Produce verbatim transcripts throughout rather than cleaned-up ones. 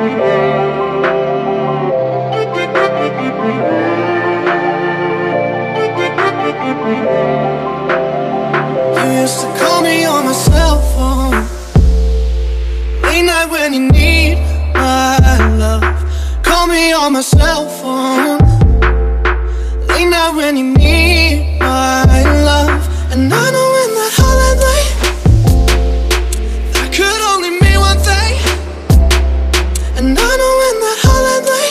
You used to call me on my cell phone late night when you need my love. Call me on my cell phone late night when you need my love. And I know in that holiday that could only mean one thing. And I know in that holiday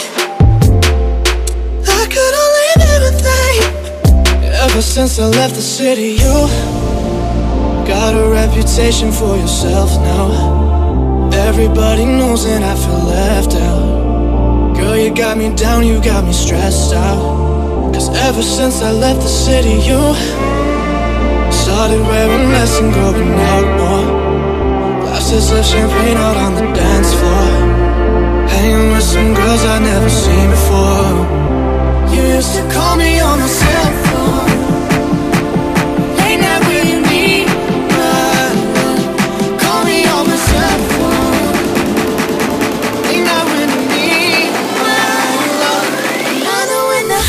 that could only mean one thing. Ever since I left the city, you got a reputation for yourself now. Everybody knows and I feel left out. Girl, you got me down, you got me stressed out. Cause ever since I left the city, you started wearing less and going out more. Glasses of champagne out on the dance floor, hanging with some girls I'd never seen before. You used to call me on my cell phone late night when you need my love. Call me on my cell phone late night when you need my love. I know when the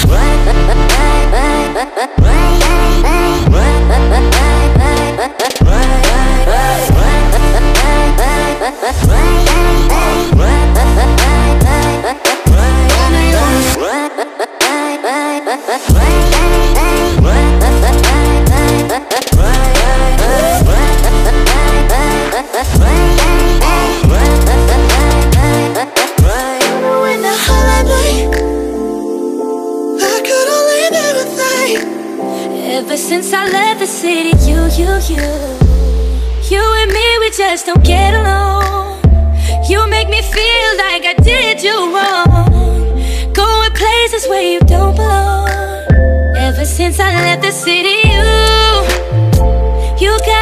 Ever since I left the city, you, you, you You and me, we just don't get along. You make me feel like I did you wrong, going places where you don't belong. Ever since I left the city, you You got